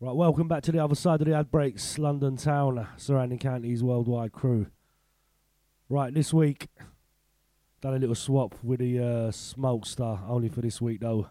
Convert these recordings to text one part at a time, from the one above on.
Right, welcome back to the other side of the ad breaks, London town, surrounding counties, worldwide crew. Right, this week, done a little swap with the Smoke Star, only for this week though.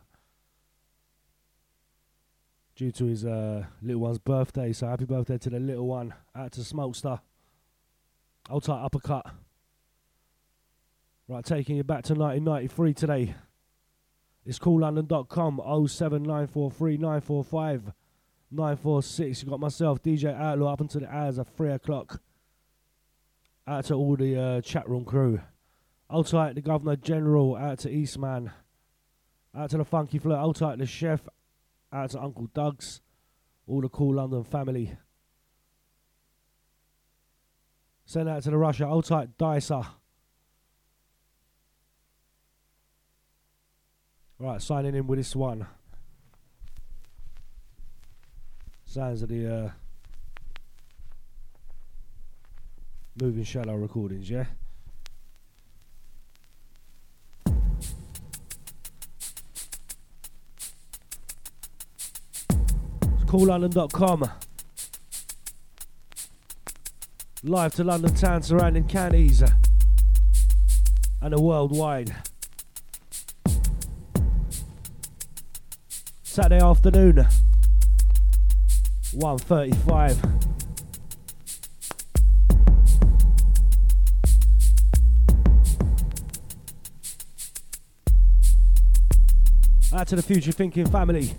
Due to his little one's birthday, so happy birthday to the little one. Out to Smoke Star. Hold tight, uppercut. Right, taking you back to 1993 today. It's coollondon.com, 07943 945 946. You got myself, DJ Outlaw, up until the hours of 3 o'clock. Out to all the chat room crew. Hold tight, the Governor General. Out to Eastman. Out to the Funky Flirt. Hold tight, the Chef. Out to Uncle Doug's. All the Cool London family. Send out to the Russia. Hold tight, Dicer. Right, signing in with this one. Sounds of the Moving Shadow recordings, yeah? It's coollondon.com. Live to London town, surrounding counties, and the worldwide. Saturday afternoon, 1:35. Out to the Future Thinking family.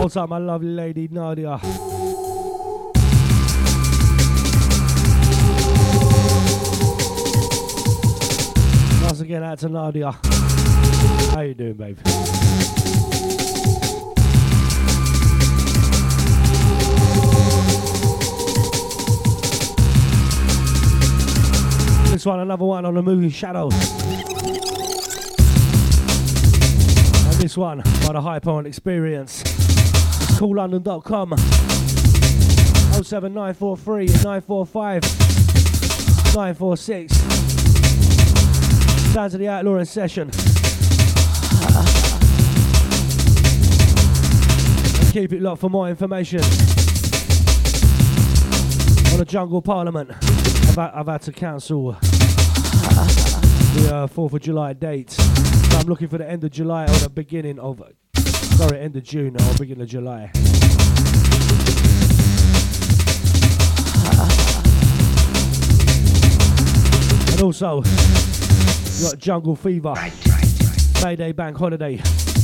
Hold up, my lovely lady Nadia. Once again, out to Nadia. How you doing, babe? This one, another one on the movie Shadows. And this one by the Hyper Experience. It's CoolLondon.com. 07943 945 946. Sounds of the Outlaw in session. And keep it locked for more information on the Jungle Parliament. I've had to cancel the 4th of July date. So I'm looking for the end of July or the beginning of, end of June or beginning of July. And also, you got Jungle Fever, May Day Bank Holiday.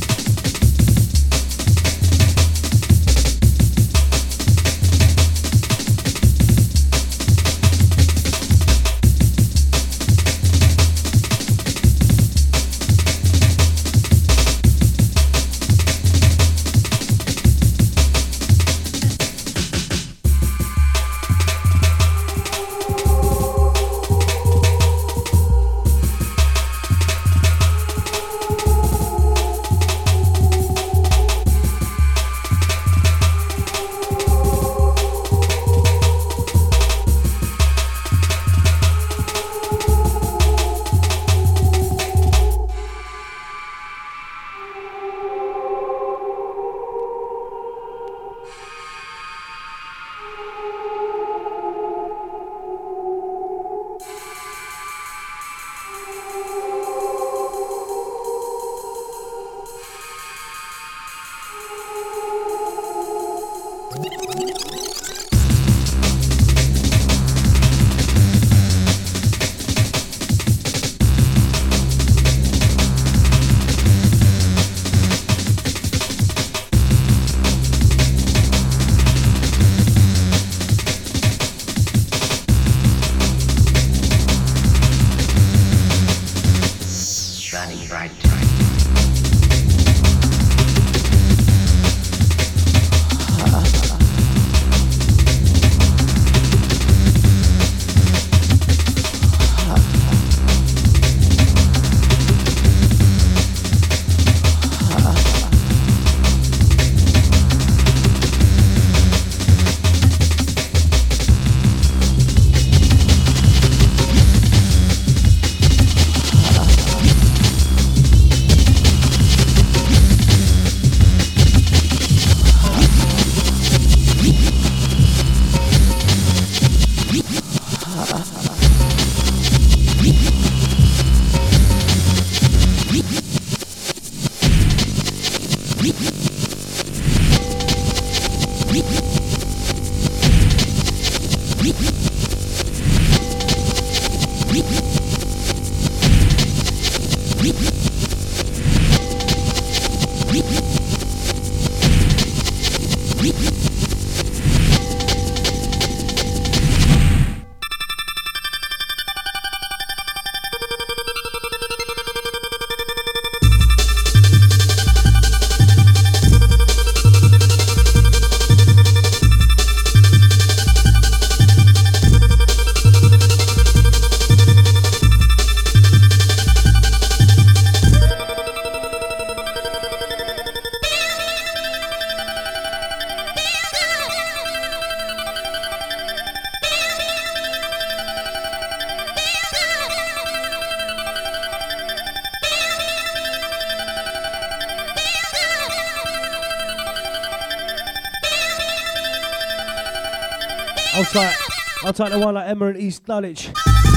I'll take the one like Emma and East Dulwich.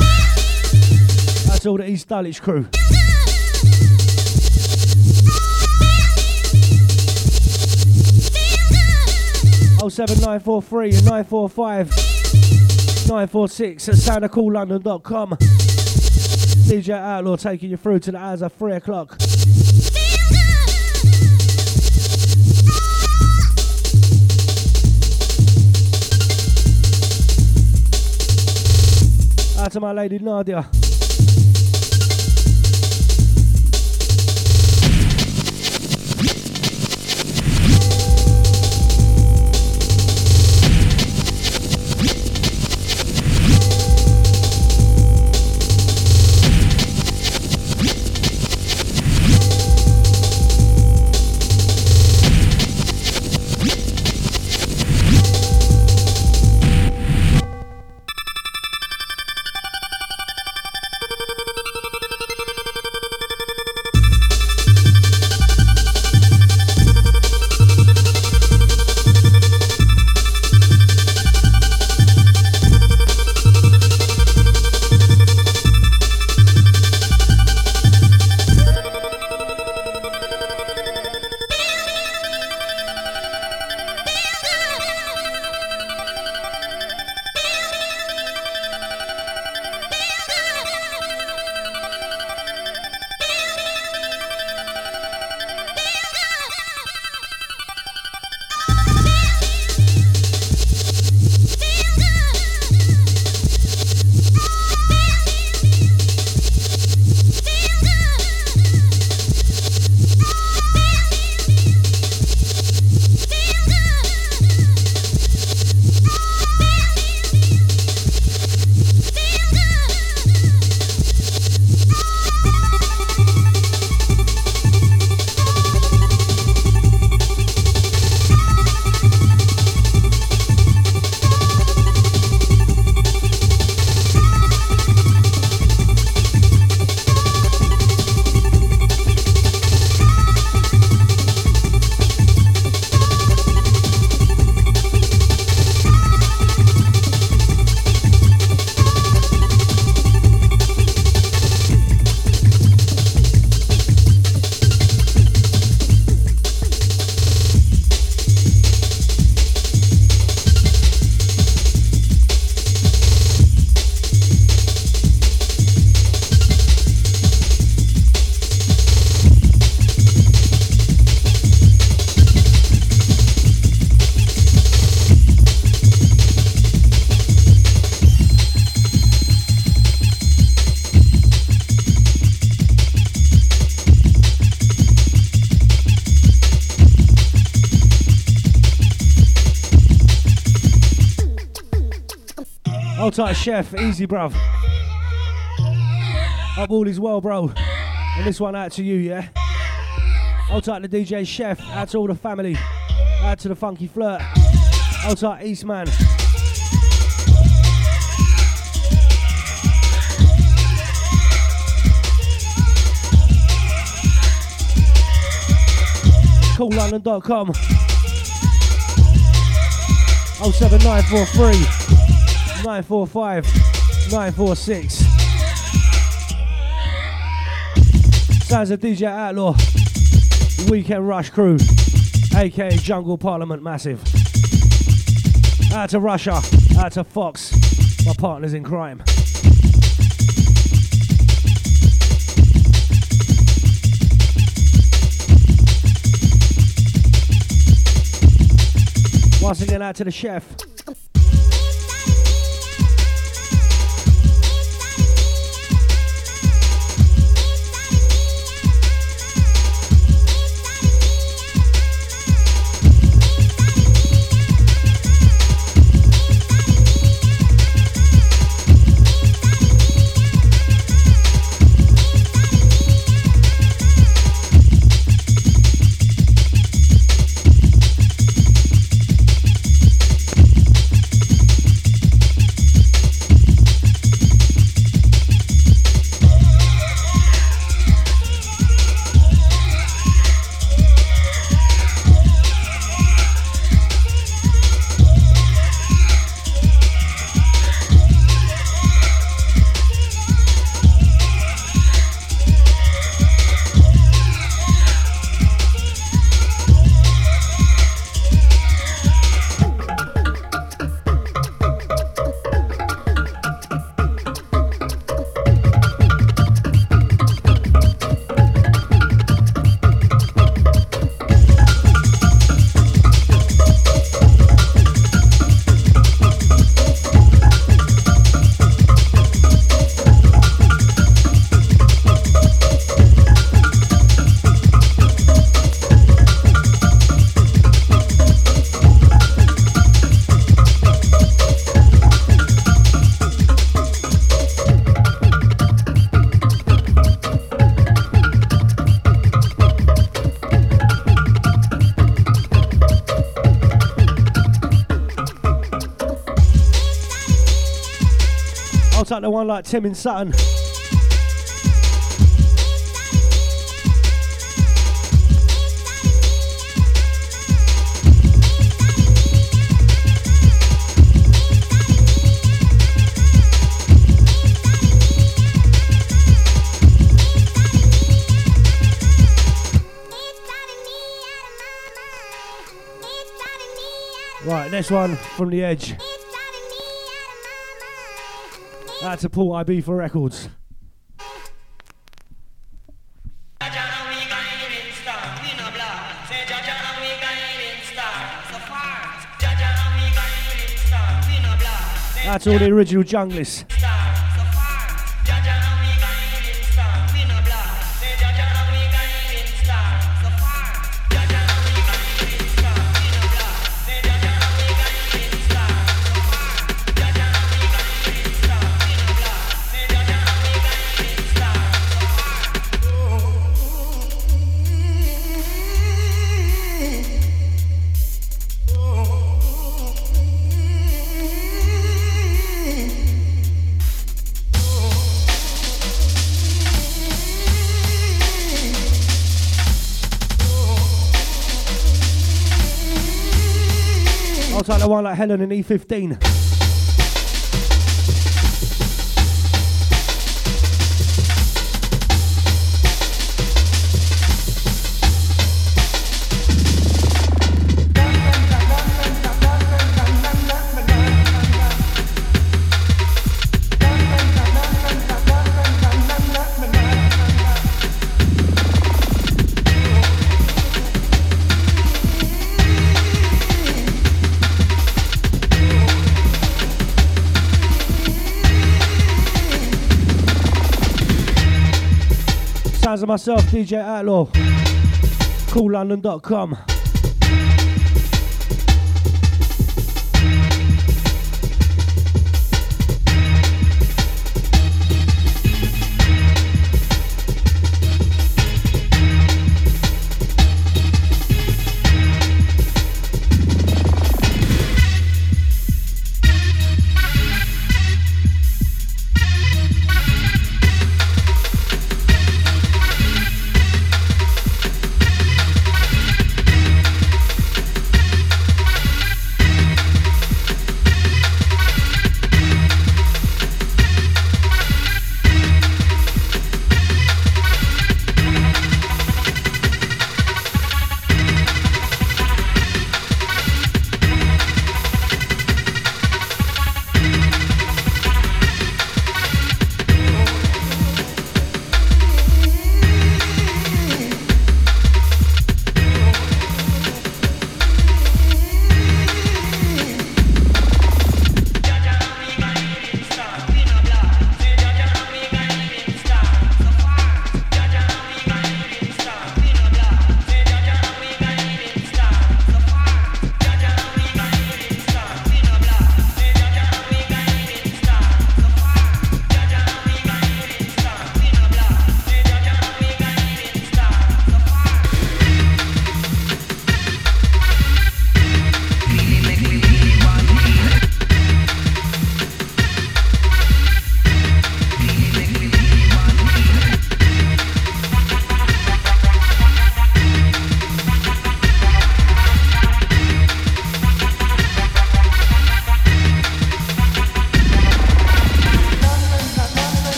That's all the East Dulwich crew. Oh 7943 and 945 946 at soundofcoollondon.com. DJ Outlaw taking you through to the hours of 3 o'clock. to my lady Nadia. Hold tight, Chef. Easy, bruv. Hope all is well, bro. And this one out to you, yeah? Hold tight to DJ Chef. Out to all the family. Out to the Funky Flirt. Hold tight, Eastman. CoolLondon.com 07943 945 946. Sounds of DJ Outlaw, Weekend Rush Crew, aka Jungle Parliament Massive. Out to Russia, out to Fox, my partners in crime. Once again, out to the Chef. take the one like Tim in Sutton. Right, next one from the edge. Out to Paul IB for records. Out to all the original junglists. I'll take the one like Helen in E15. Sounds of myself, DJ Outlaw. CoolLondon.com.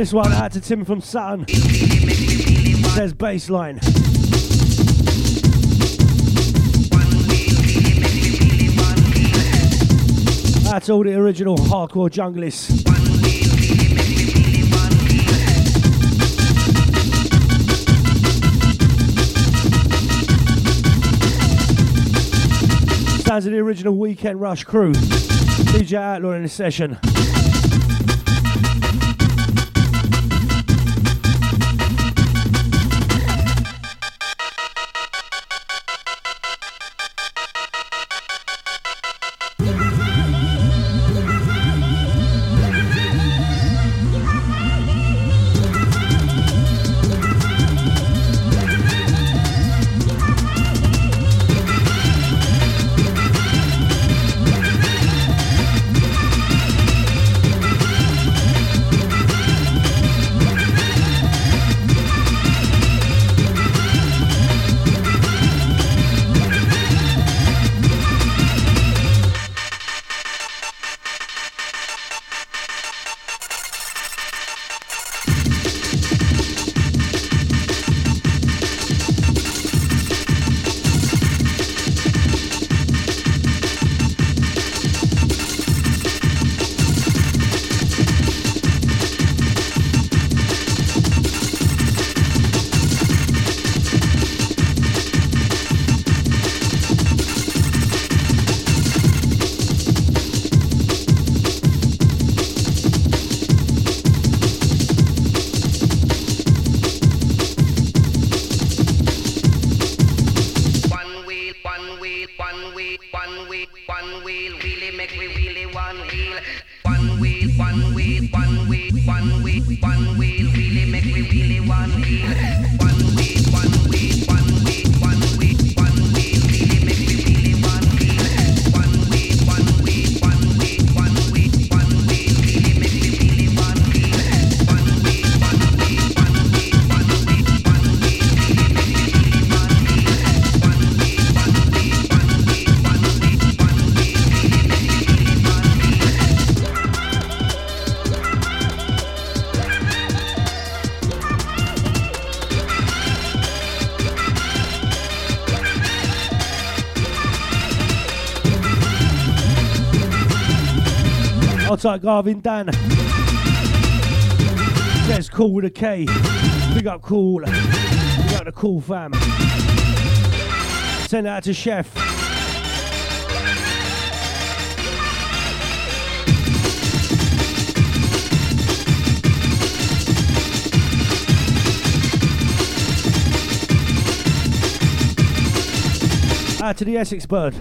this one out to Tim from Sutton. Says baseline. That's all the original hardcore junglists. Sounds of the original Weekend Rush crew. DJ Outlaw in the session. Outside Garvin Dan. Says cool with a K. Big up cool. Big up the cool fam. Send it out to Chef. Out to the Essex bird.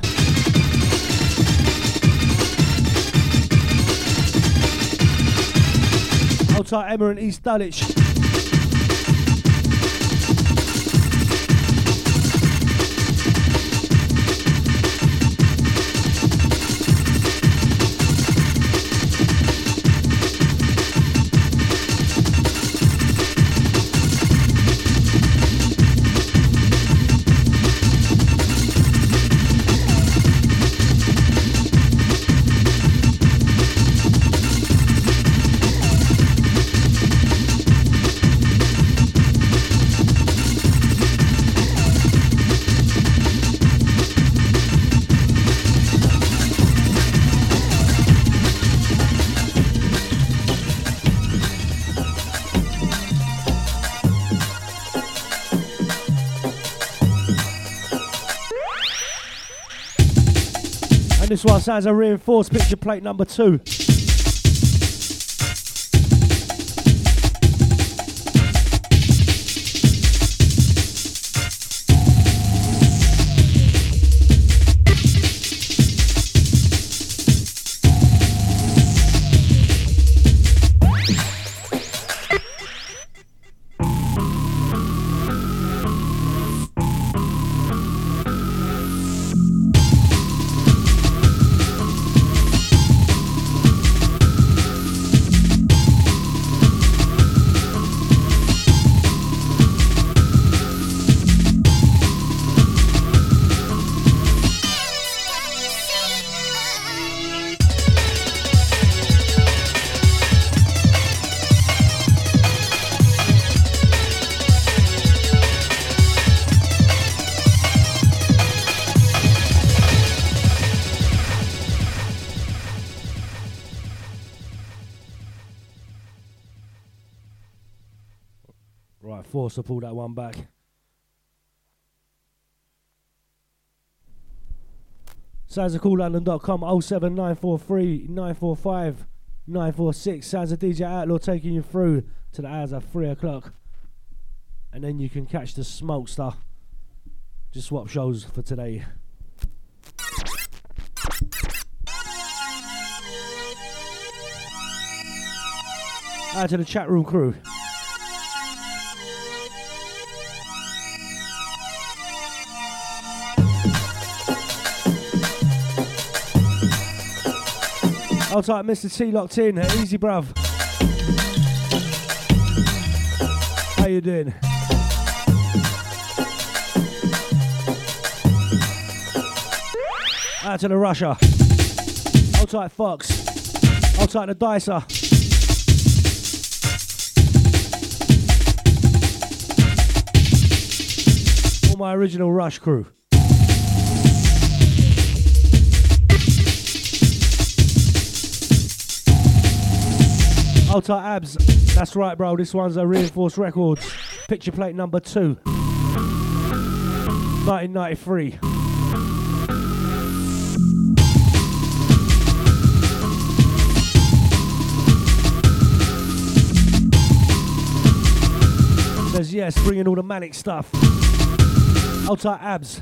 Outside Emma and East Dulwich. This one sounds a reinforced picture plate number 2. Might force to pull that one back. SoundsOfCoolLondon.com 07943 945 946. Sounds of DJ Outlaw taking you through to the hours at 3 o'clock. And then you can catch the Smokester. Just swap shows for today. Out to the chat room crew. I'll type Mr. T locked in. Easy, bruv. How you doing? Out to the Russia. I'll type Fox. I'll type the Dicer. All my original Rush crew. I'll type Abs. That's right, bro. This one's a Reinforced Records. Picture plate number 2. 1993. Says yes, bringing all the manic stuff. I'll type Abs.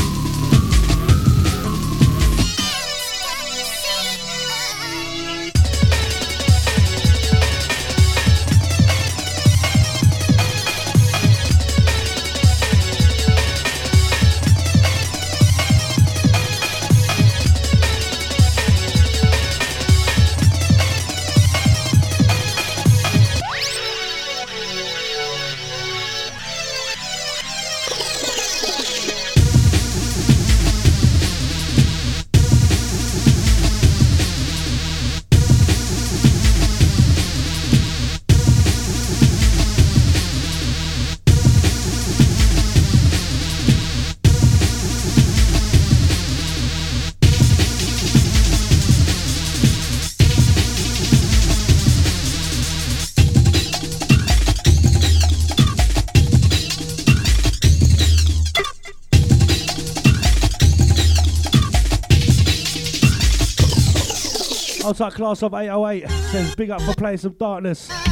Outside Class of 808 says big up for playing some Darkness. Yeah,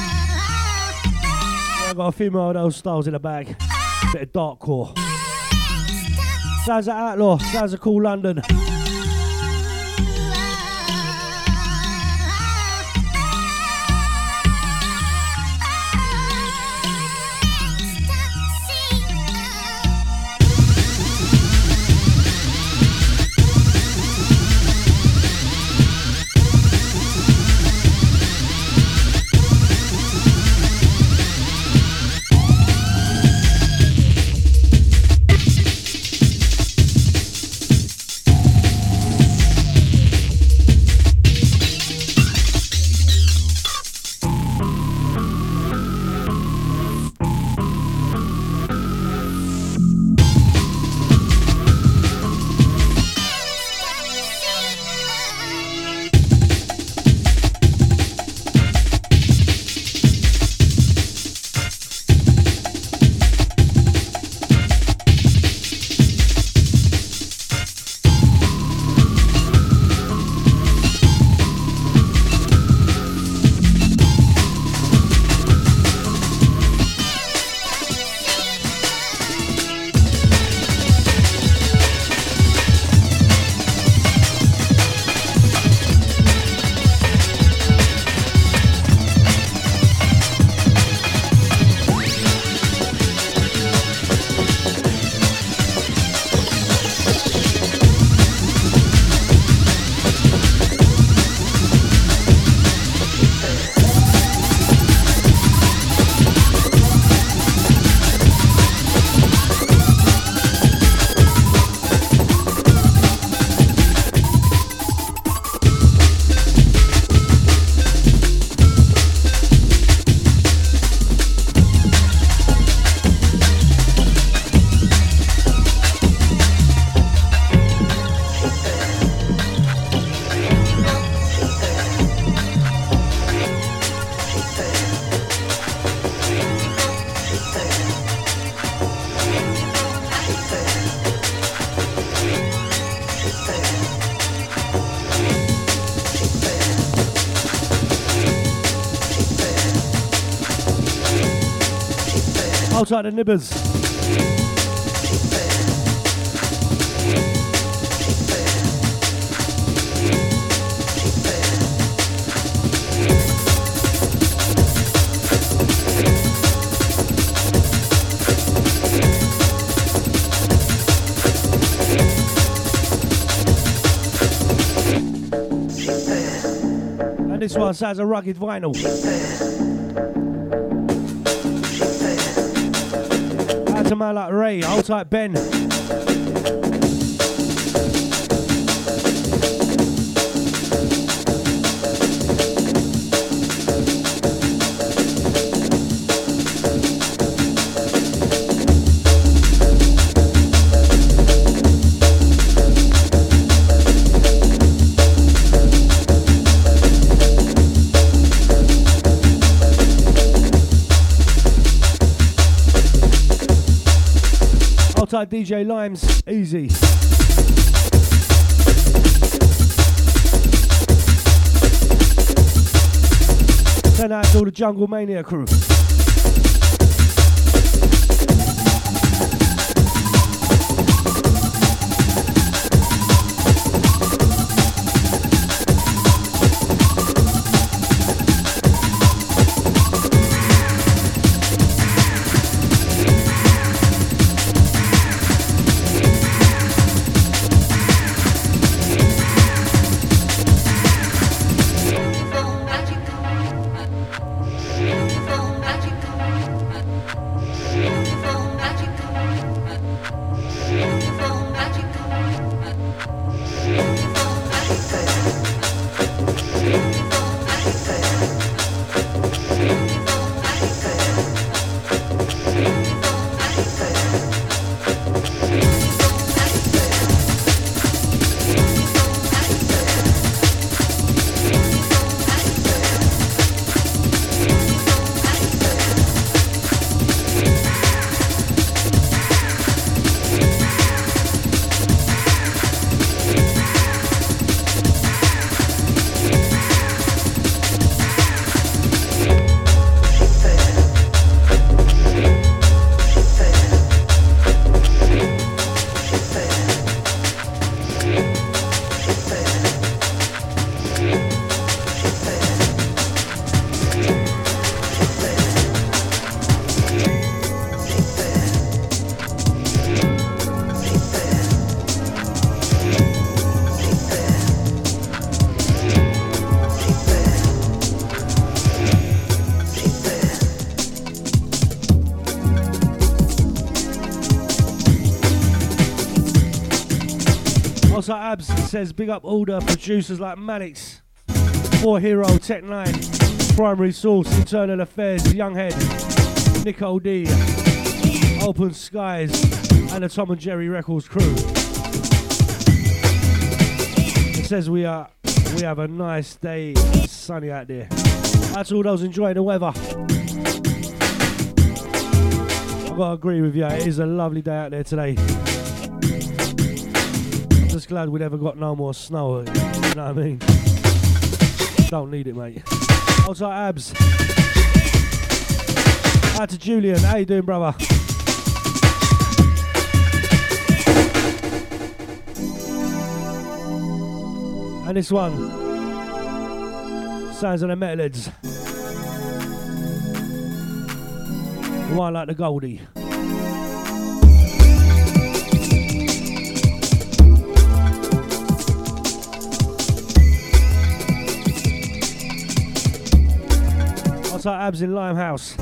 I got a few more of those styles in the bag. Bit of darkcore. Sounds of Outlaw, sounds of Cool London. Outside the nibbers. And this one sounds a rugged vinyl. Out to man like Ray, hold tight Ben. Type DJ Limes, easy. Send out to all the Jungle Mania crew. Also, Abs says big up all the producers like Manix, 4 Hero, Tech 9, Primary Source, Internal Affairs, Younghead, Nico D, Open Skies, and the Tom and Jerry Records crew. It says we have a nice day, sunny out there. That's all those enjoying the weather. I've got to agree with you, it is a lovely day out there today. Just glad we never got no more snow, you know what I mean? Don't need it, mate. Also, Abs. Out to Julian, how you doing, brother? And this one, Sounds of the Metalheads. One like the Goldie. Also, Abs in Limehouse.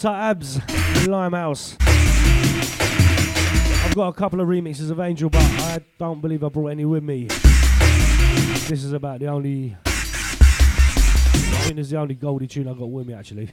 to Abs in Limehouse. I've got a couple of remixes of Angel, but I don't believe I brought any with me. This is about the only... I think this is the only Goldie tune I got with me, actually.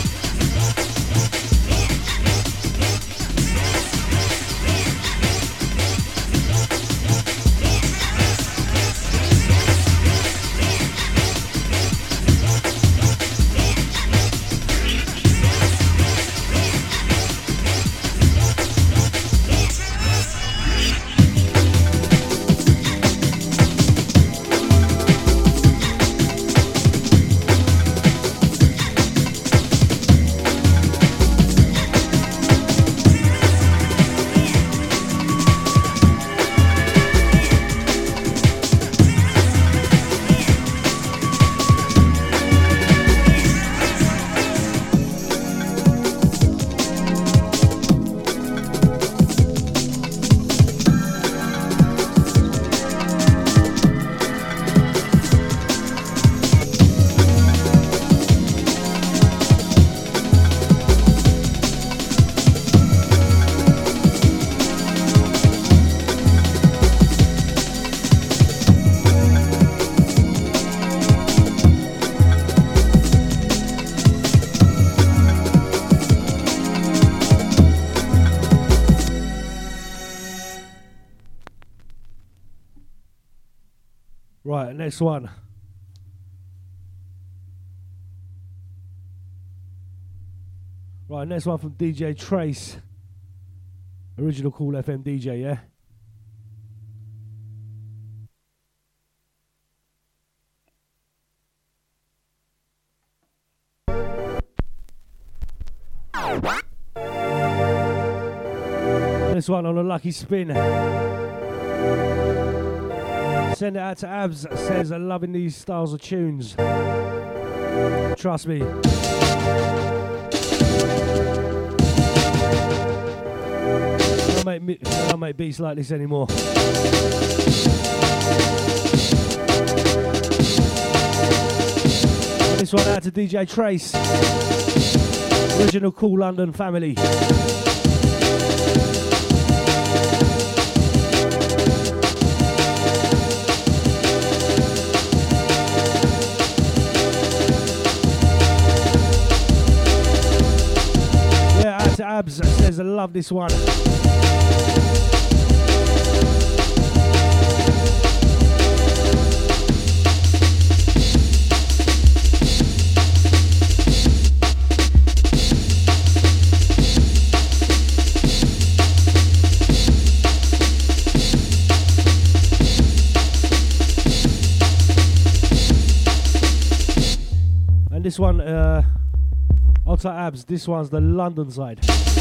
Right, next one. Right, next one from DJ Trace. Original Cool FM DJ, yeah? This one on a lucky spin. Send it out to Abs. Says I'm loving these styles of tunes. Trust me. I don't make beats like this anymore. This one out to DJ Trace. Original Cool London family. Abs says I love this one. And this one Alta Abs, this one's the London side.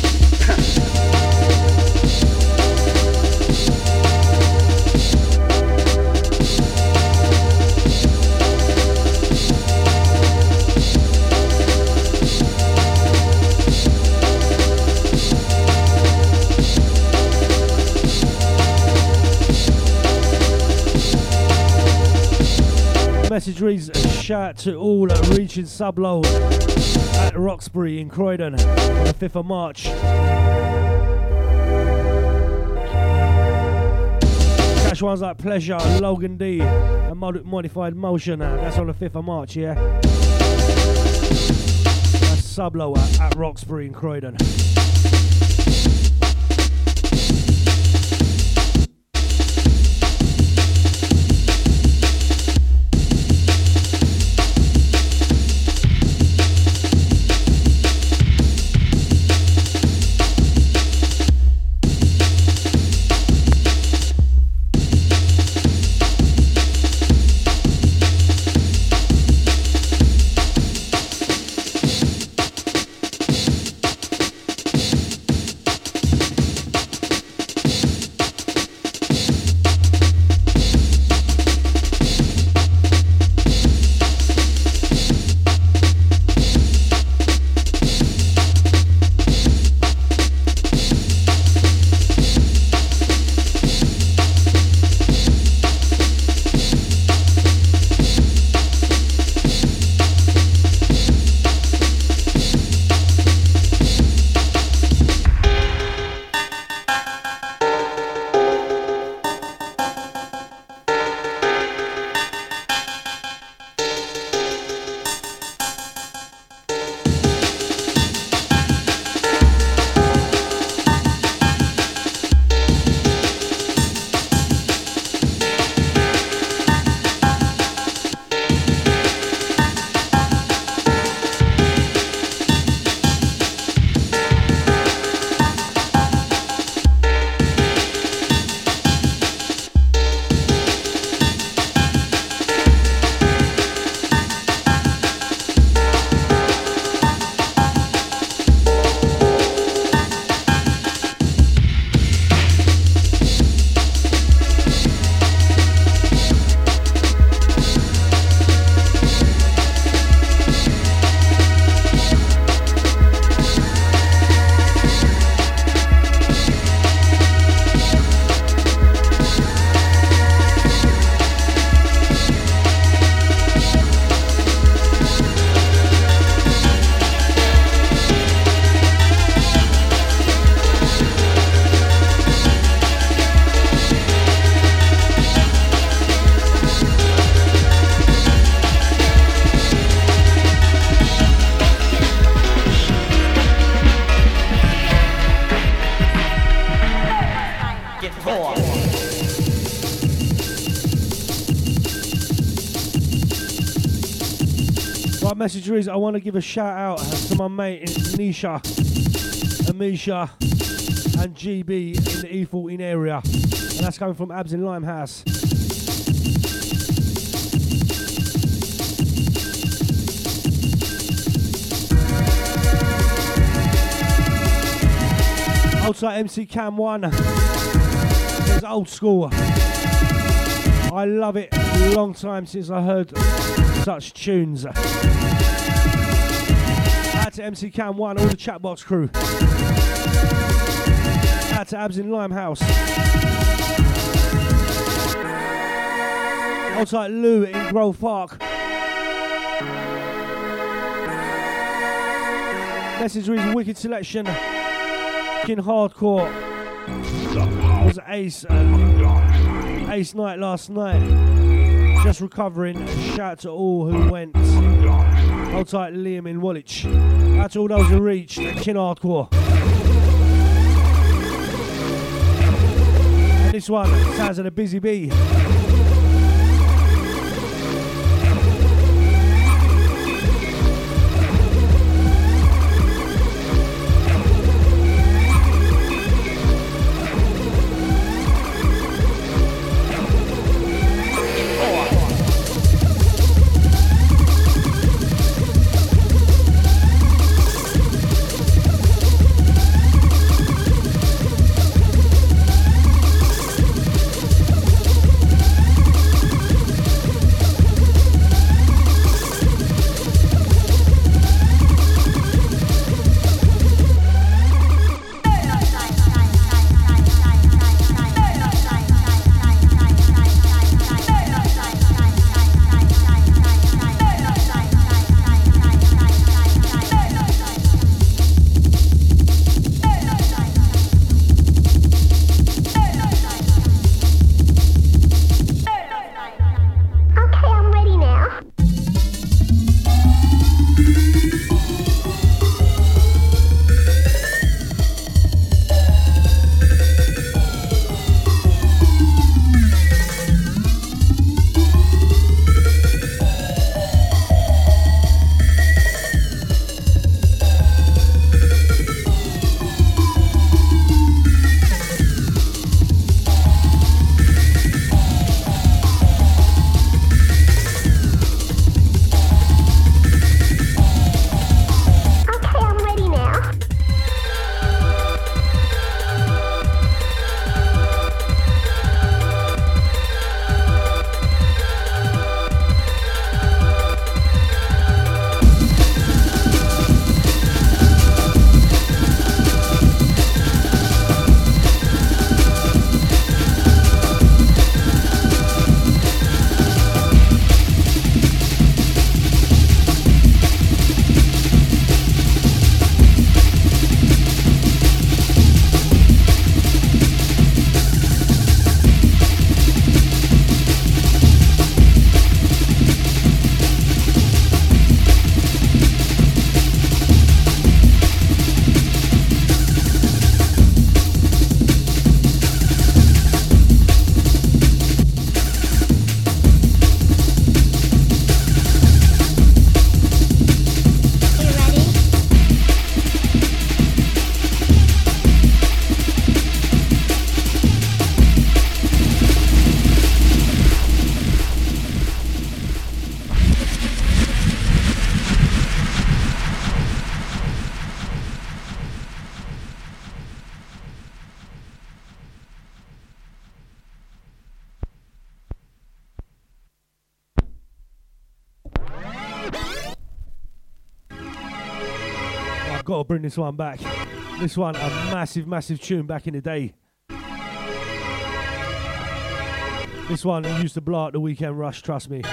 Message reads, shout to all reaching subload at Roxbury in Croydon on the 5th of March. Catch ones like Pleasure, Logan D and Modified Motion, that's on the 5th of March, yeah? That's sublow at Roxbury in Croydon. Right, message is I want to give a shout out to my mate Nisha, Amisha, and GB in the E14 area, and that's coming from Abs in Limehouse. Outside MC Cam 1, it's old school. I love it. Long time since I heard such tunes. Out to MC Cam 1, all the Chatbox crew. Out to Abs in Limehouse. Outside Lou in Grove Park. Message reads wicked selection. King Hardcore was Ace night last night. Just recovering. Shout out to all who went. Hold tight, Liam in Woolwich. Out to all those who reached King Hardcore. And this one sounds like a busy bee. Got to bring this one back. This one, a massive, massive tune back in the day. This one used to blow out the Weekend Rush, trust me.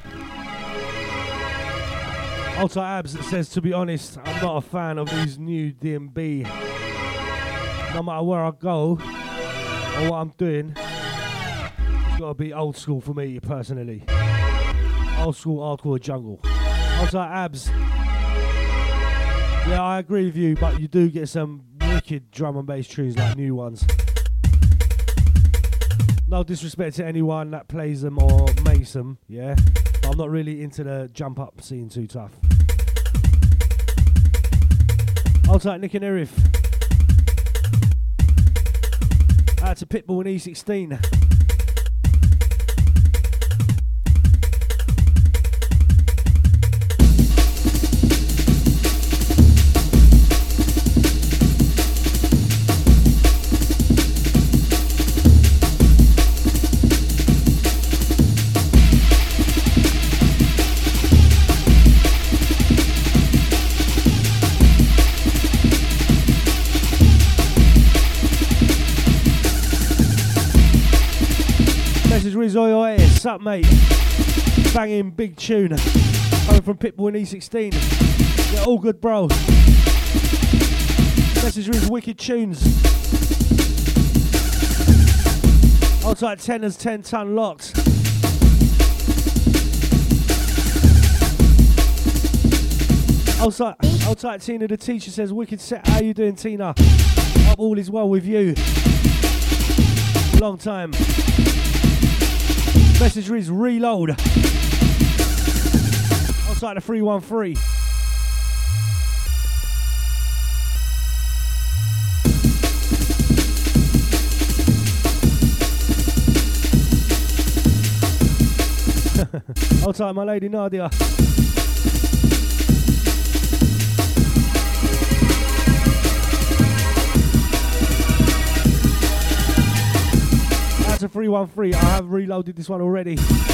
Alta Abs says, to be honest, I'm not a fan of these new DMB. No matter where I go or what I'm doing, it's got to be old school for me personally. Old school hardcore jungle. Alta Abs. Yeah, I agree with you, but you do get some wicked drum and bass tunes like new ones. No disrespect to anyone that plays them or makes them, yeah. But I'm not really into the jump up scene too tough. Hold tight, Nick and Erif. Out to Pitbull and E16. Oi, what's up, mate? Banging big tune. Coming from Pitbull and E16. Yeah, all good, bro. Message reads wicked tunes. Outside 10ers, 10 ton locked. Outside Tina, the teacher says, wicked set. How you doing, Tina? Hope all is well with you. Long time. Message reads reload. Outside the 313. Outside my lady Nadia. That's a 313. I have reloaded this one already.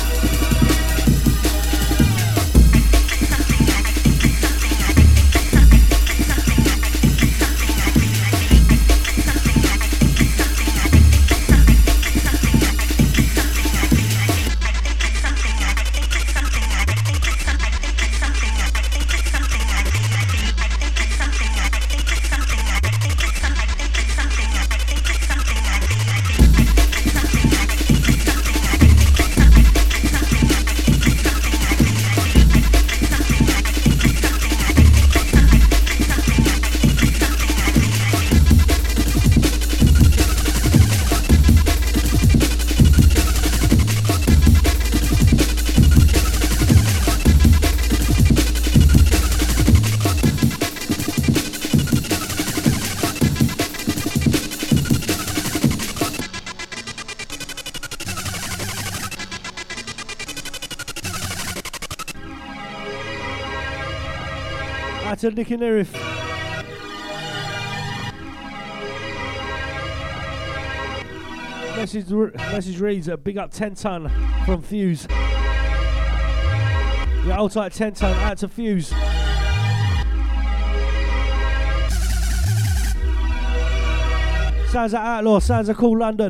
To Nick and Erif. Message reads a big up 10 ton from Fuse. Yeah, hold tight 10 ton out to Fuse. Sounds like Outlaw, sounds like Cool London.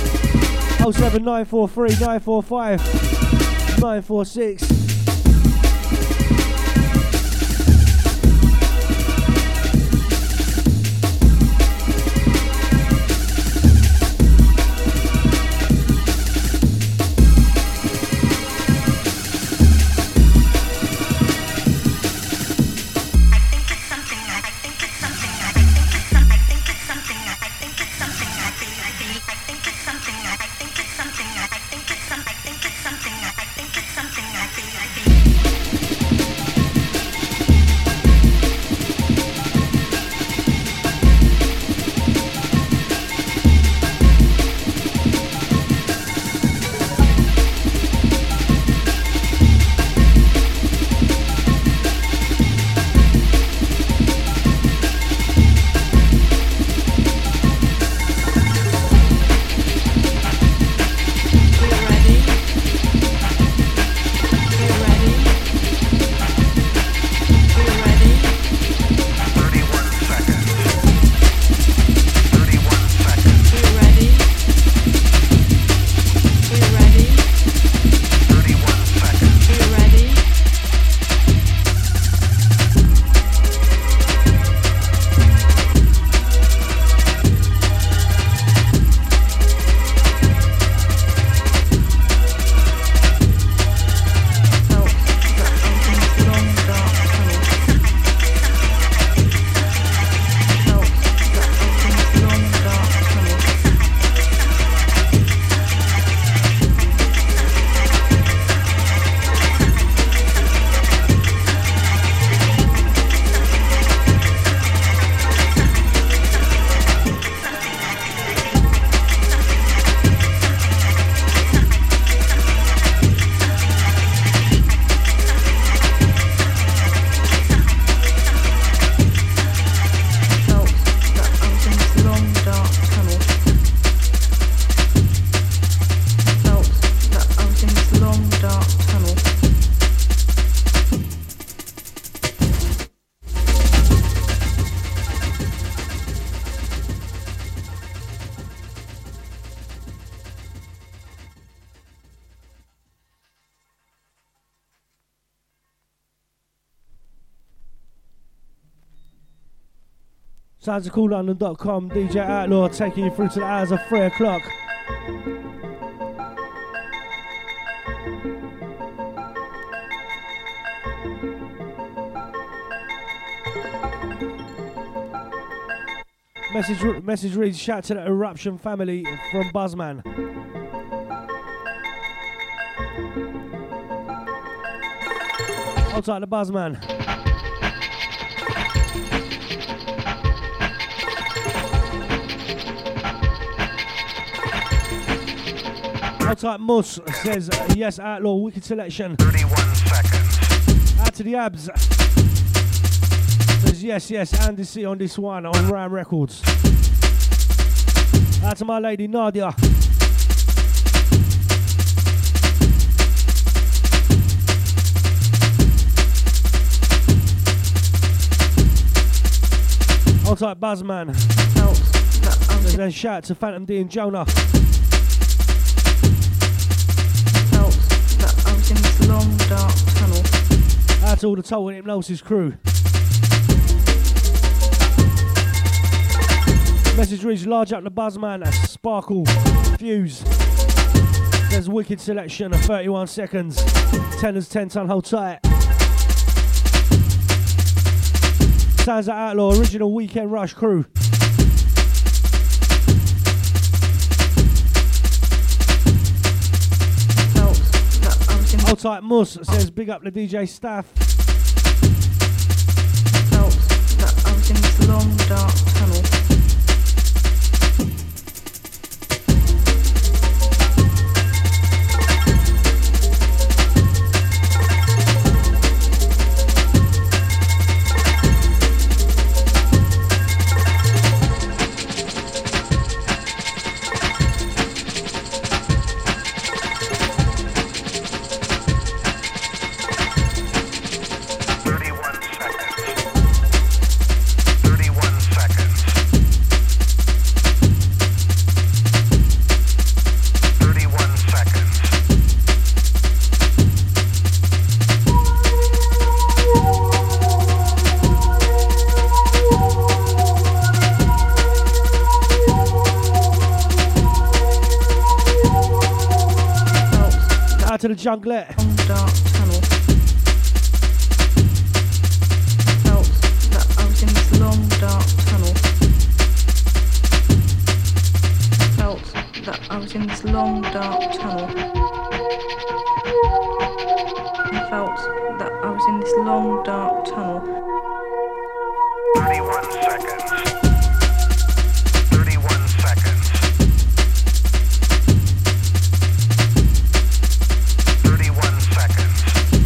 07943 945 946. I think it's something. Sounds of CoolLondon.com. DJ Outlaw taking you through to the hours of 3 o'clock. Message reads, shout to the Eruption family from Buzzman. Hold tight, the Buzzman. Hold tight, Mus says, yes, Outlaw, wicked selection. 31 seconds. Out to the Abs. Says, yes, Andy C on this one on Ram Records. Out to my lady Nadia. Hold tight, Buzzman. Then shout to Phantom D and Jonah. That I was in this long dark tunnel. Out to all the Total Hypnosis crew. Message reads, large up the Buzzman, Sparkle, Fuse. There's wicked selection of 31 seconds. 10 as 10 ton, hold tight. Sounds like Outlaw, original Weekend Rush crew. Hold tight, Mus says, big up the DJ staff. Felt that I was in this long dark tunnel. To the Junglet. Dark tunnel. Felt that I was in this long dark tunnel. Felt that I was in this long dark tunnel. I felt that I was in this long dark tunnel. 31 seconds. 31 seconds. 31 seconds.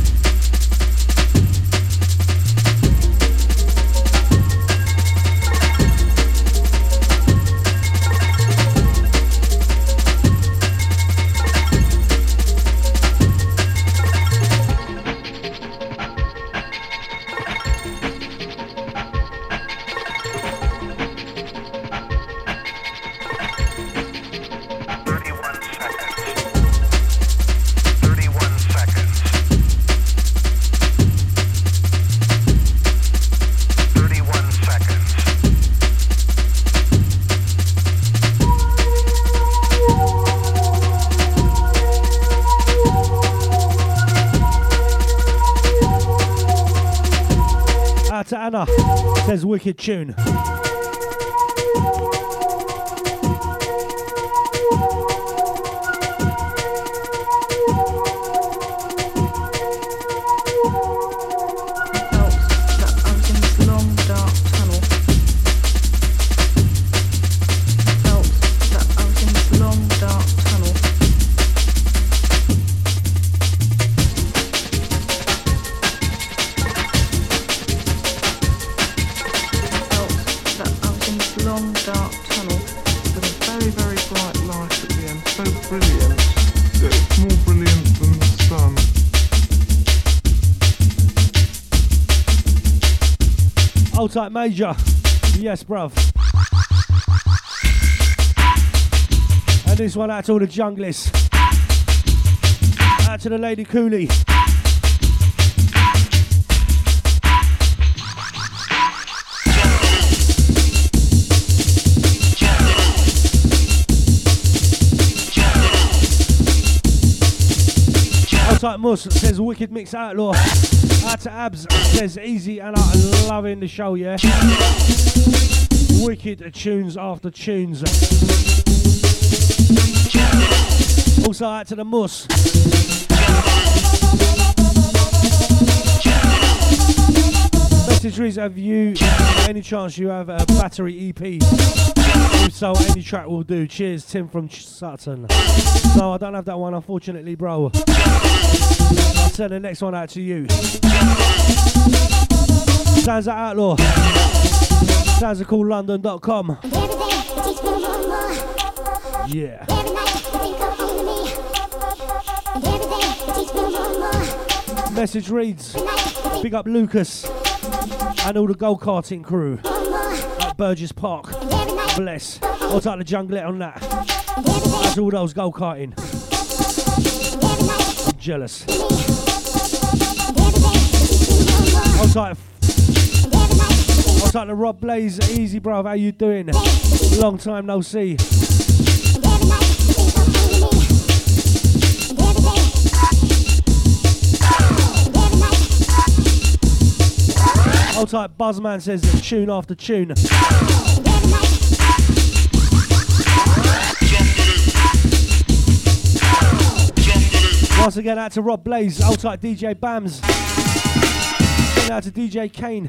To Anna says wicked tune. Hold tight, Major. Yes, bruv. And this one out to all the junglists. Out to the Lady Cooley. Outside Mus says Wicked Mix Outlaw. Out to Abs says Easy and I'm loving the show, yeah. Wicked tunes after tunes. Also out to the Mus. Message reads, have you any chance you have a battery EP? If so, any track will do. Cheers, Tim from Sutton. No, I don't have that one, unfortunately, bro. I'll send the next one out to you. Sounds like Outlaw. Sounds called London.com. Yeah. Message reads, big up Lucas and all the go-karting crew at Burgess Park. Bless. I'll take the junglet on that. That's all those go-karting. I'm jealous. I'll take the Rob Blaze. Easy, bro. How you doing? Long time no see. Hold tight, Buzzman says tune after tune. Once again, out to Rob Blaze. Hold tight, DJ Bams. Then out to DJ Kane.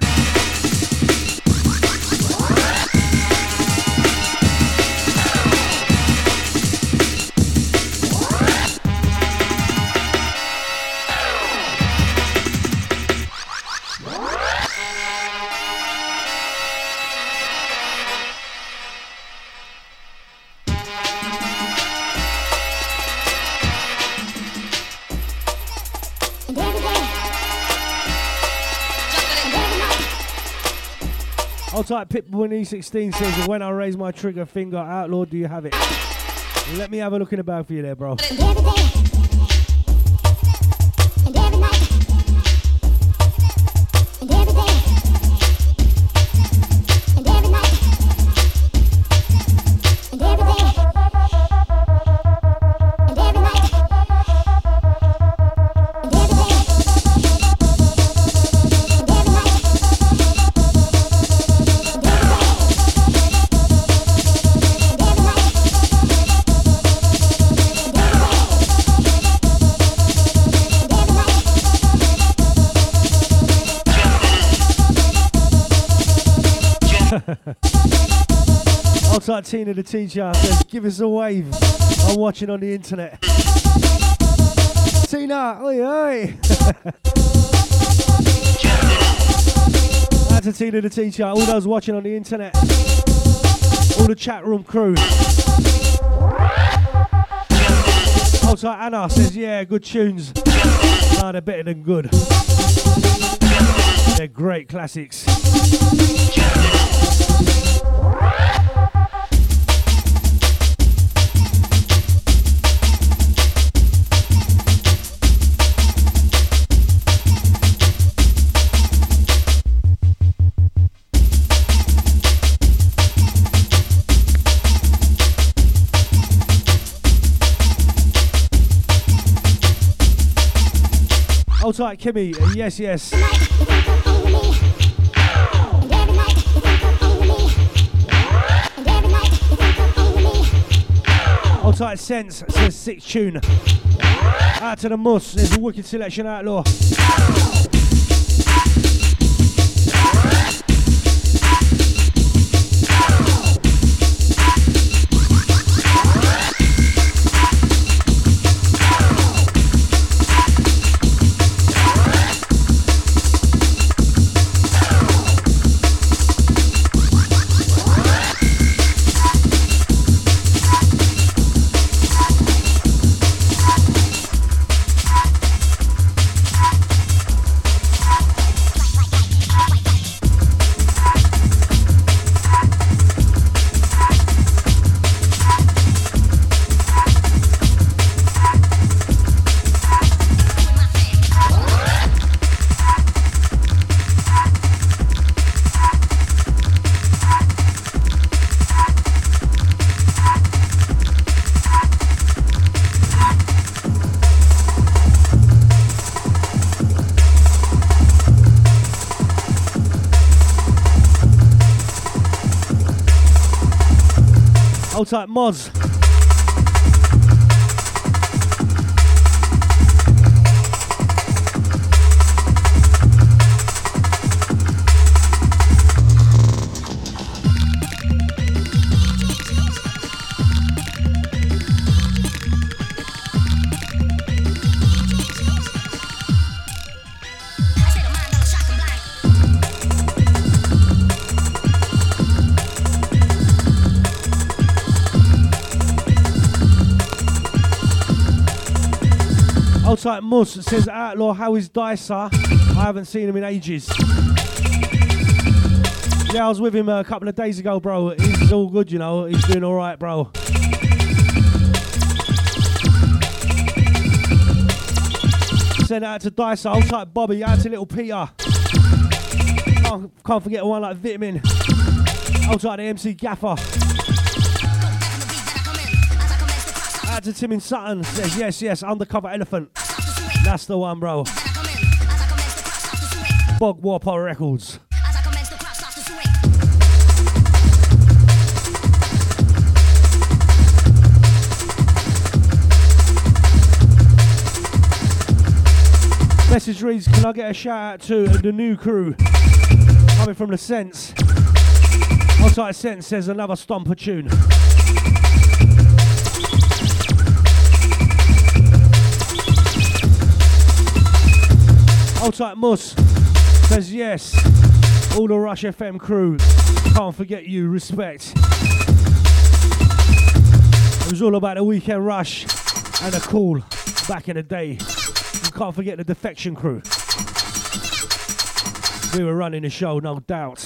Hold tight, Pitbull in E16 says, when I raise my trigger finger, Outlaw, do you have it? Let me have a look in the bag for you there, bro. Outside Tina the teacher says, give us a wave. I'm watching on the internet. Tina, oi oi. Out to Tina the teacher, all those watching on the internet, all the chat room crew. Outside Anna says, yeah, good tunes. Nah, they're better than good. They're great classics. Hold tight, Kimmy. Yes, yes. Hold tight, Sense says 6 tune. Out to the Mus. There's a wicked selection, Outlaw. Hold tight, Moz. Outside Mus says, Outlaw, how is Dicer? I haven't seen him in ages. Yeah, I was with him a couple of days ago, bro. He's all good, you know. He's doing all right, bro. Send out to Dicer. Outside Bobby. Out to little Peter. Can't forget one like Vitamin. Outside the MC Gaffer. Out to Tim in Sutton. Says, yes, Undercover Elephant. That's the one, bro. Bog Warpaw Records. Message reads, can I get a shout out to the new crew coming from the Sense? Outside Sense says another stomper tune. Outside Mus says yes. All the Rush FM crew, can't forget you, respect. It was all about the weekend rush and the cool back in the day. You can't forget the Defection crew. We were running the show, no doubt.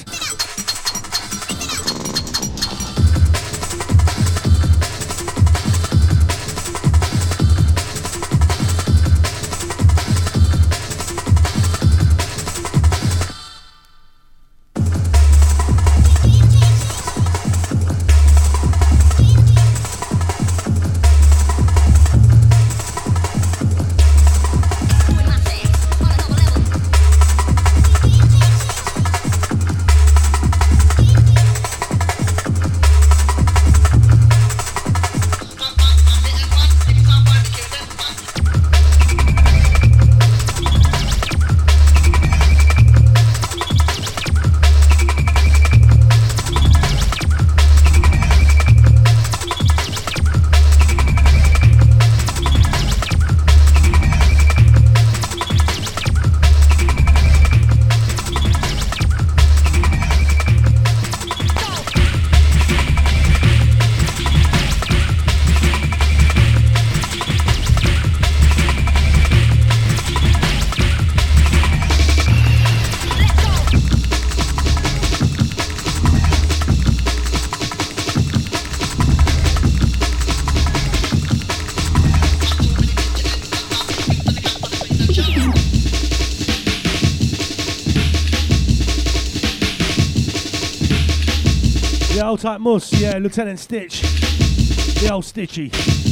Old type Mus, yeah, Lieutenant Stitch. The old Stitchy.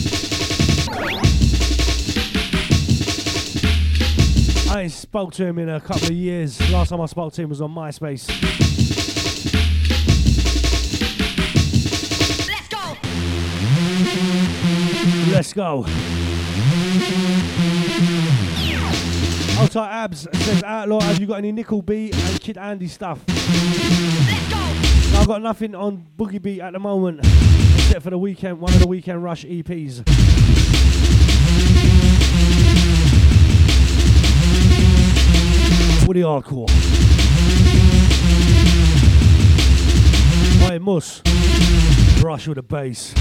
I ain't spoke to him in a couple of years. Last time I spoke to him was on MySpace. Let's go. Old type Abs says, Outlaw, have you got any Nickel Beat and Kid Andy stuff? I've got nothing on Boogie Beat at the moment, except for the weekend, one of the Weekend Rush EPs. Woody Hardcore. I Mus. Rush with the bass.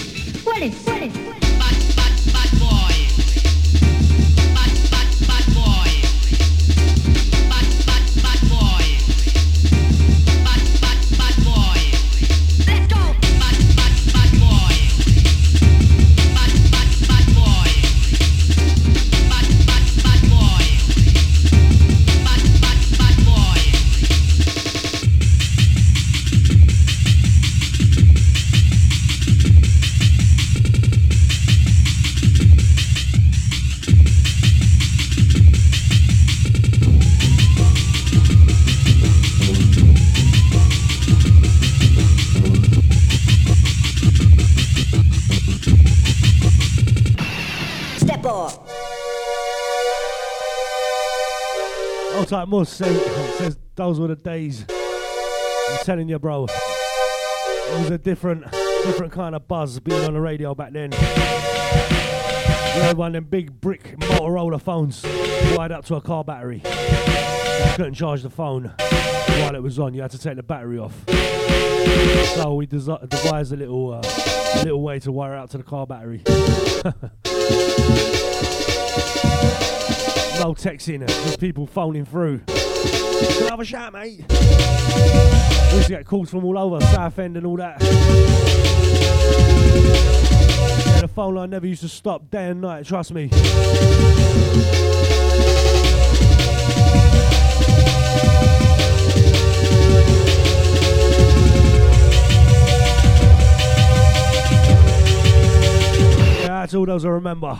Bad boy. Bad boy. Old Type Mus says those were the days. I'm telling you, bro. It was a different kind of buzz being on the radio back then. We had one of them big brick Motorola phones wired up to a car battery. You couldn't charge the phone while it was on. You had to take the battery off. So we devised a little way to wire it up to the car battery. No texting, just people phoning through. Can I have a shout, mate? We used to get calls from all over, Southend and all that. Yeah, the phone line never used to stop day and night, trust me. Yeah, that's all those I remember.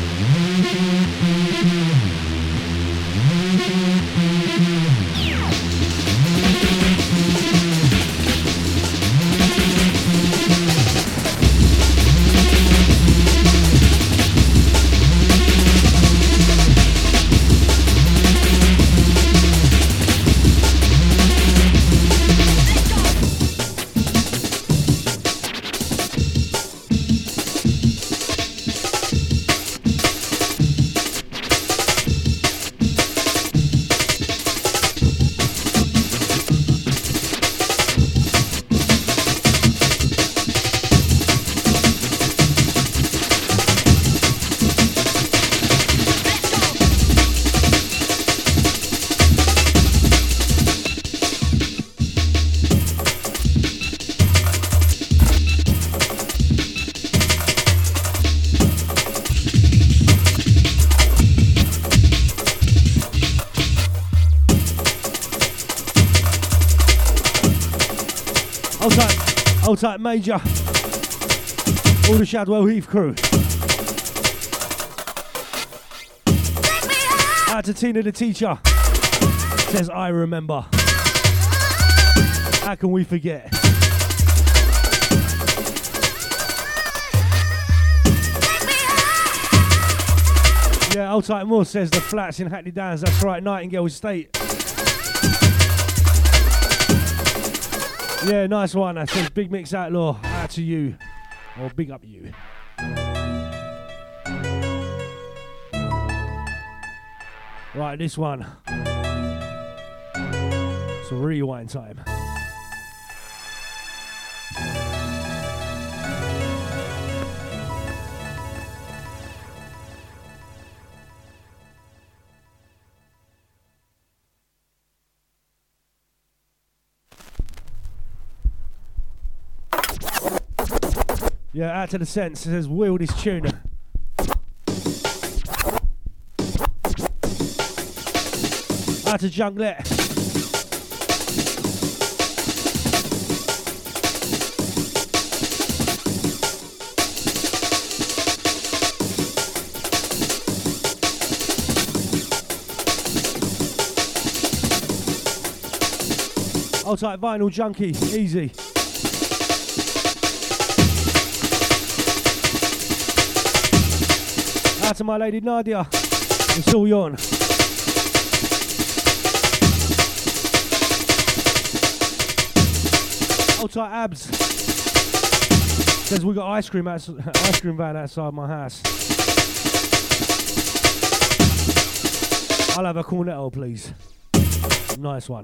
Hold tight, Major. All the Shadwell Heath crew. Out to Tina the teacher. Says, I remember. How can we forget? Yeah, Old Tight Moore says the flats in Hackney Downs. That's right, Nightingale Estate. Yeah, nice one. That says Big Mix Outlaw. Out to you. Or big up you. Right, this one. It's a rewind time. Yeah, out to the sense. It says, wheel this tune. Out to Junglet. Old Type Vinyl Junkie, easy. Out to my lady Nadia, it's all yon. Old Tight Abs says we got ice cream van outside my house. I'll have a cornetto, please. Nice one.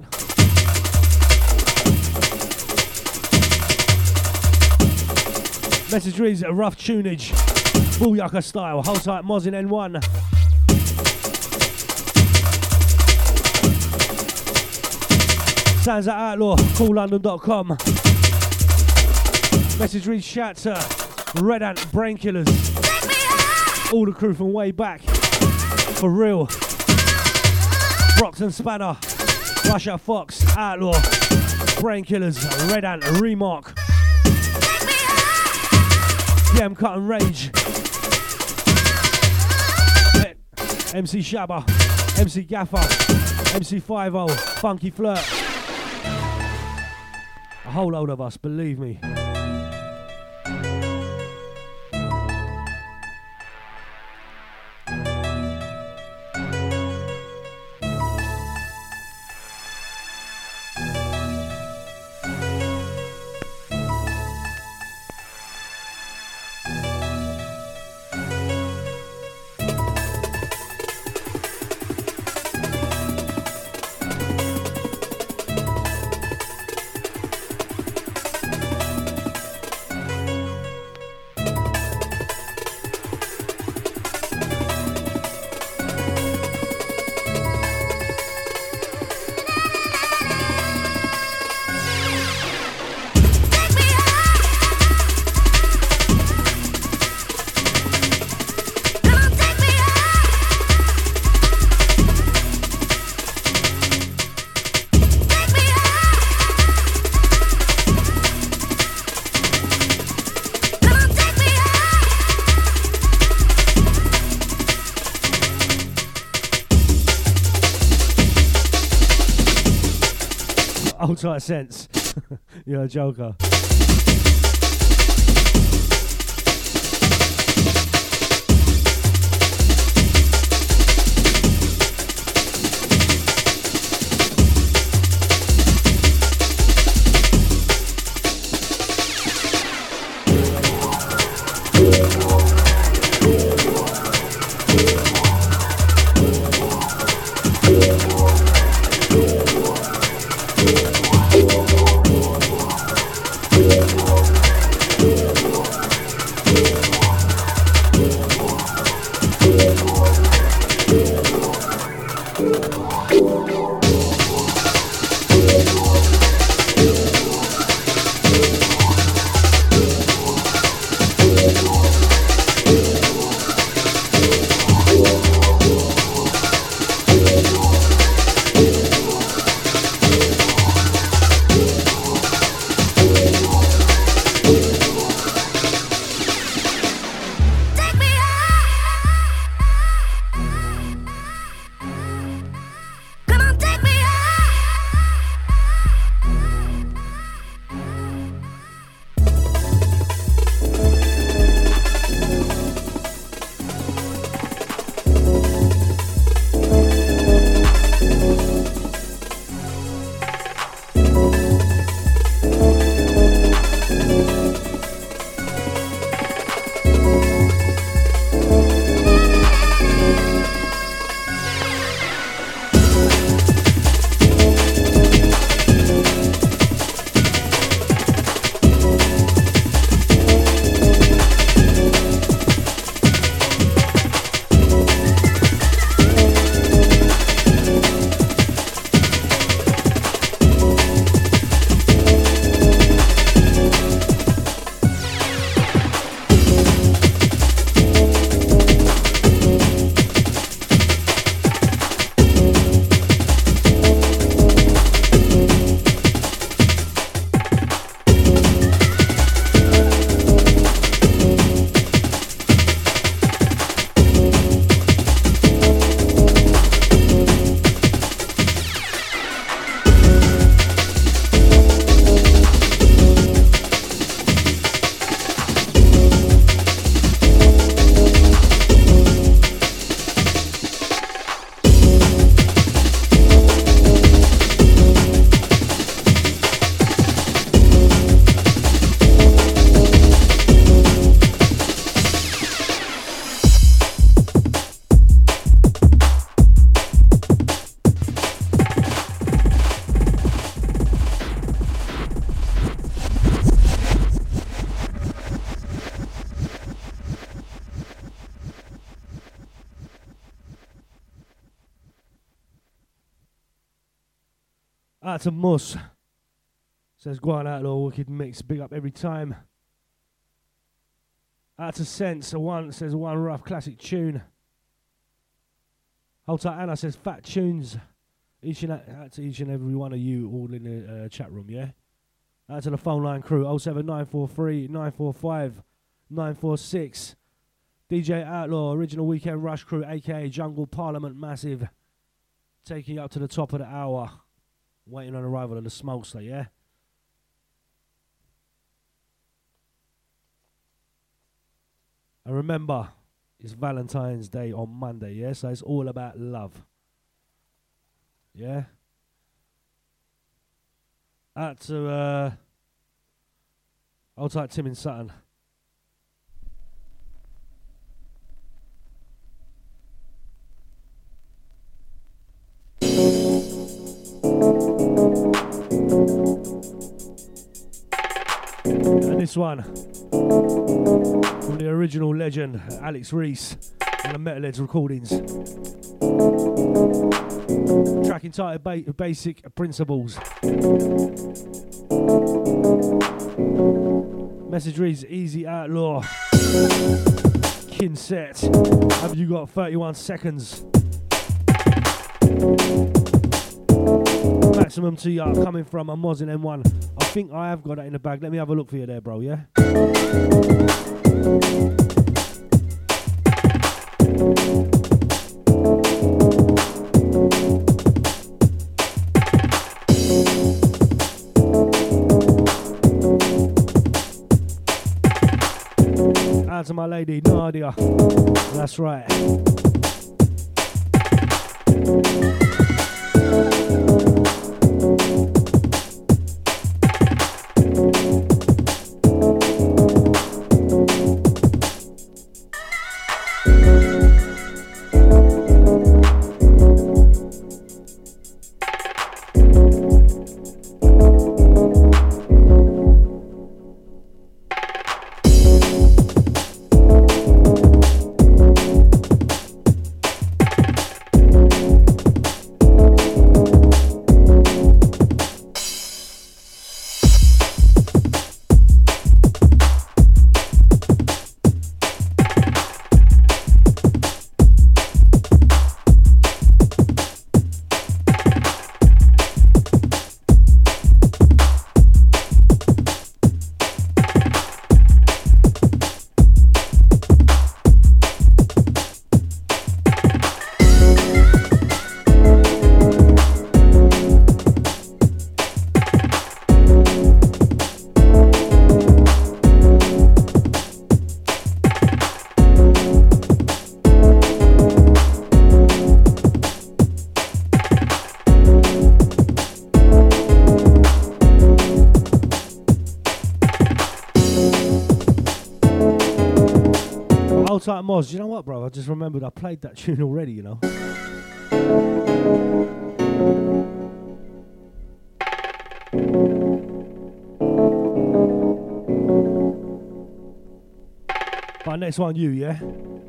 Message reads a rough tunage. Booyaka style, hold tight Moz in N1. Sounds at Outlaw, calllondon.com. Message reads shout to Red Ant, Brain Killers. All the crew from way back. For real. Brockton Spanner, Russia Fox, Outlaw, Brain Killers, Red Ant, Remark. PM Cut and Rage. MC Shabba, MC Gaffer, MC 50, Funky Flirt. A whole load of us, believe me. Old tight sense. You're a joker. Out to Mus. Says, go on, Outlaw, wicked mix, big up every time. Out to Sense, says one rough classic tune. Hold tight, Anna says fat tunes. Out to each and every one of you all in the chat room, yeah? Out to the phone line crew, 07943 945 946. DJ Outlaw, original Weekend Rush crew, aka Jungle Parliament Massive. Taking you up to the top of the hour. Waiting on arrival of the Smokester, yeah? And remember, it's Valentine's Day on Monday, yeah? So it's all about love. Yeah? Out to, I'll type Tim in Sutton. And this one from the original legend Alex Reese on the Metalheads recordings. Track entitled Basic Principles. Message reads, Easy Outlaw. Kinset. Have you got 31 seconds? Maximum to you coming from a Moz in M1. I think I have got that in the bag. Let me have a look for you there, bro, yeah? my lady Nadia. That's right. Like Moz, you know what, bro? I just remembered I played that tune already, you know. But next one, you, yeah?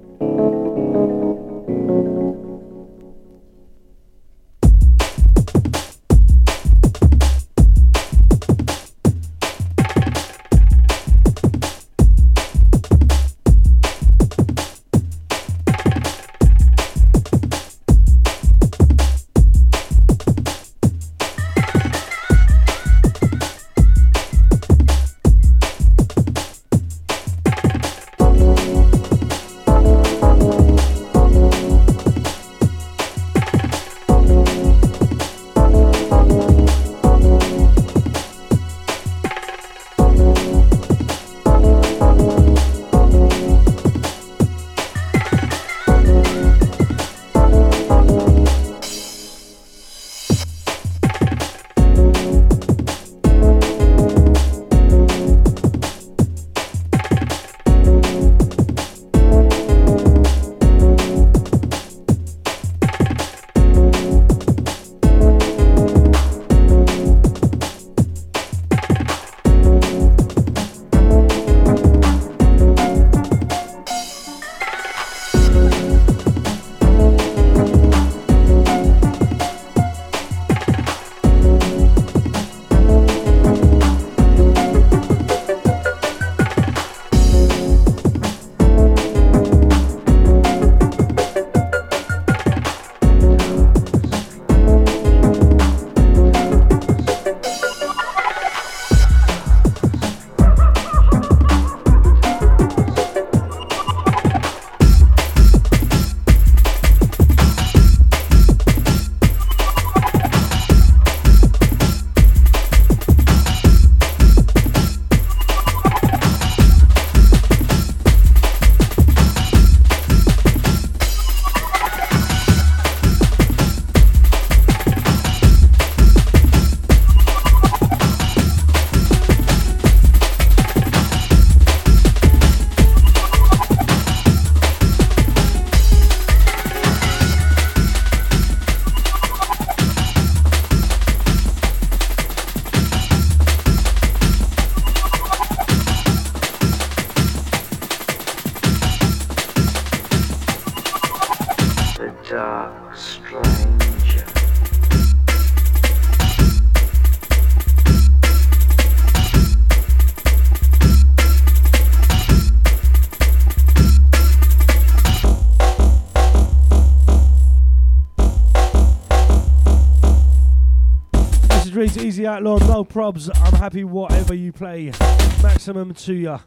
Easy Outlaw, no probs. I'm happy whatever you play. Maximum to ya.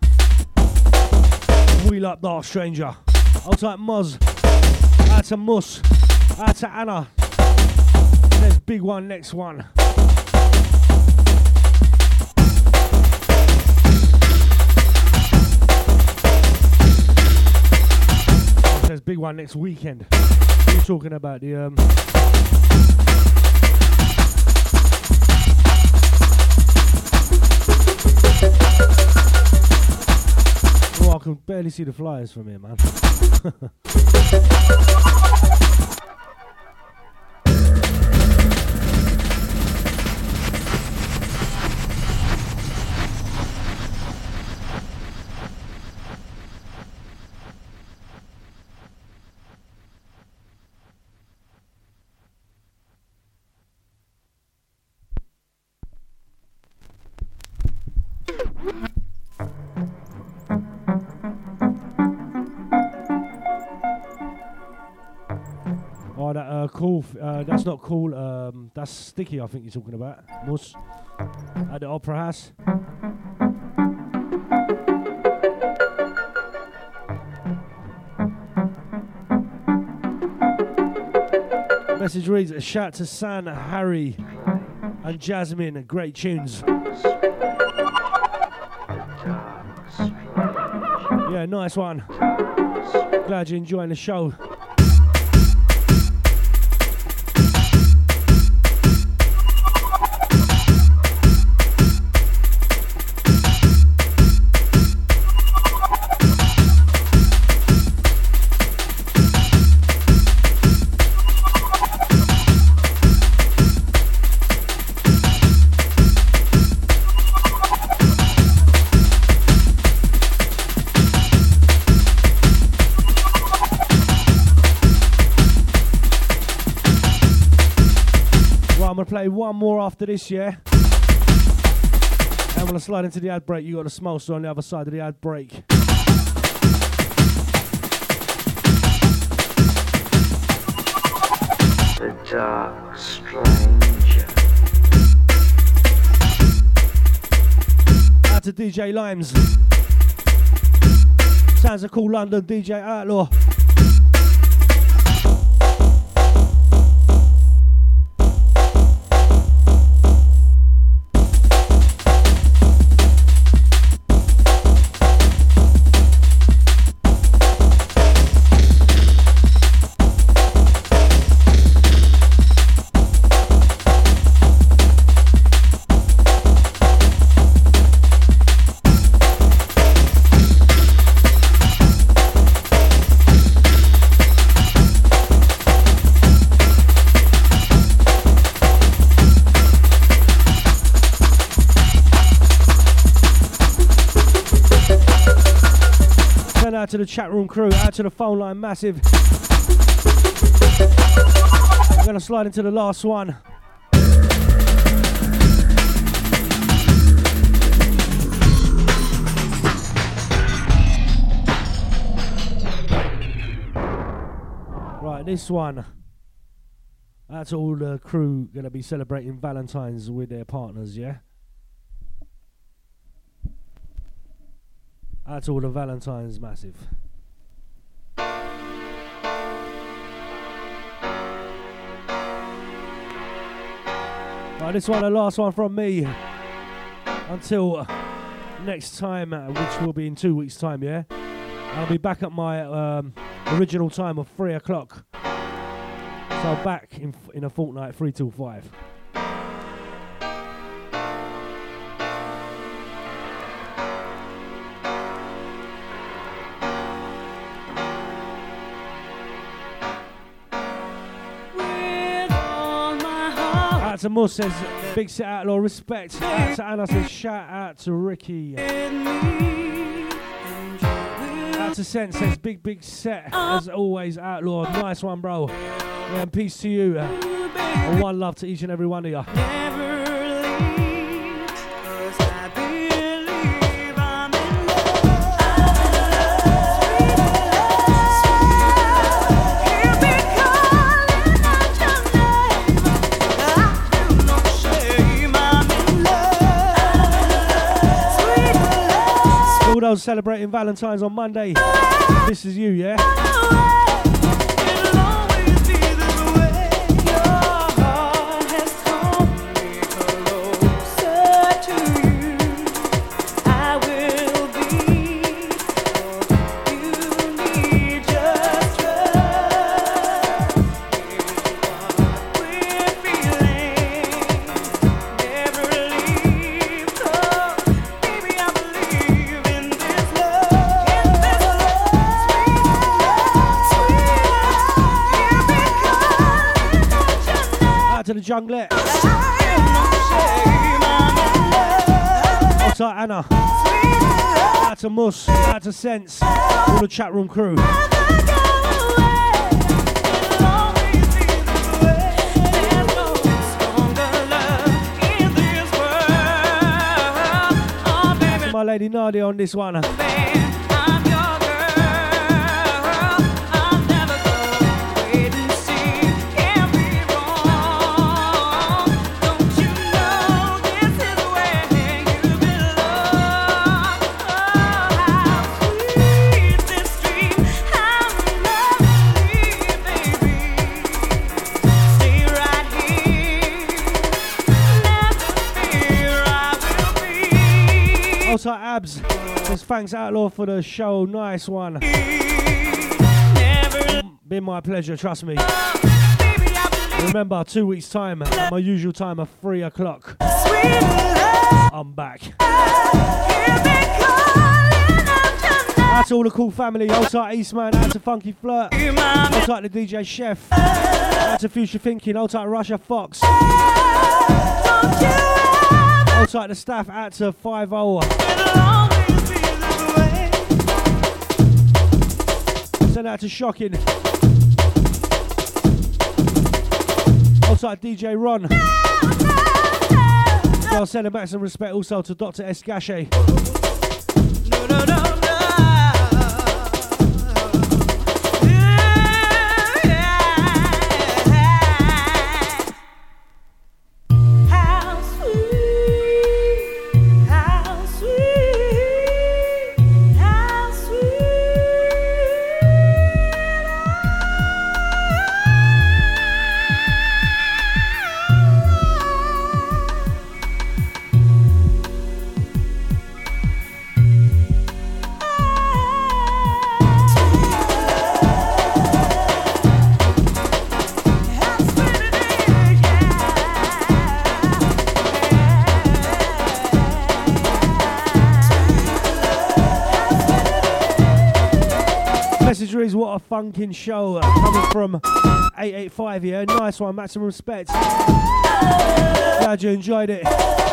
Wheel up, Dark Stranger. I'll type Muzz. Out to Mus. Out to Anna. There's big one, next one. says big one next weekend. You're talking about the oh, I can barely see the flyers from here, man. Oh, that cool. That's not cool. That's Sticky. I think you're talking about. Mus at the Opera House. Message reads: a shout to San, Harry, and Jasmine. Great tunes. Yeah, nice one. Glad you're enjoying the show. Play one more after this, yeah? And when I slide into the ad break, you got the Smolster on the other side of the ad break. The Dark Stranger. Out to DJ Limes. Sounds a cool London DJ Outlaw. Out to the chat room crew, out to the phone line, massive. I'm gonna slide into the last one. Right, this one. Out to all the crew gonna be celebrating Valentine's with their partners, yeah? That's all the Valentine's massive. Right, this one, the last one from me. Until next time, which will be in 2 weeks' time, yeah? I'll be back at my original time of 3 o'clock. So back in a fortnight, 3 till 5. To Mus says big set outlaw, respect. Out to Anna says shout out to Ricky. Out to Sense says big set as always outlaw. Nice one, bro. Yeah, and peace to you. And one love to each and every one of you. Those celebrating Valentine's on Monday. This is you, yeah? I will be. You need just Out to the junglet. Out to Anna. Out to Mus. Out to Sense. All the chat room crew. My lady Nadia on this one. Also Abs, says thanks Outlaw for the show, nice one. Been my pleasure, trust me. Remember, 2 weeks time, at my usual time of 3 o'clock. I'm back. Out to all the cool family, also Eastman, out to Funky Flirt, also to DJ Chef, out to Future Thinking, also to Russia Fox. Also the staff, out to 5-0. Send out to Shocking. Also to DJ Ron. So I'll send back some respect also to Dr. Escache. What a funkin' show coming from 885 here. Nice one, maximum respect. Glad you enjoyed it.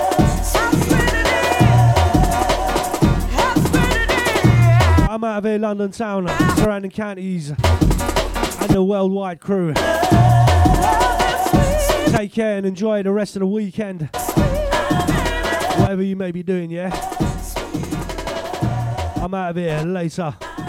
I'm out of here, London town, surrounding counties, and the worldwide crew. Take care and enjoy the rest of the weekend. Whatever you may be doing, yeah? I'm out of here, later.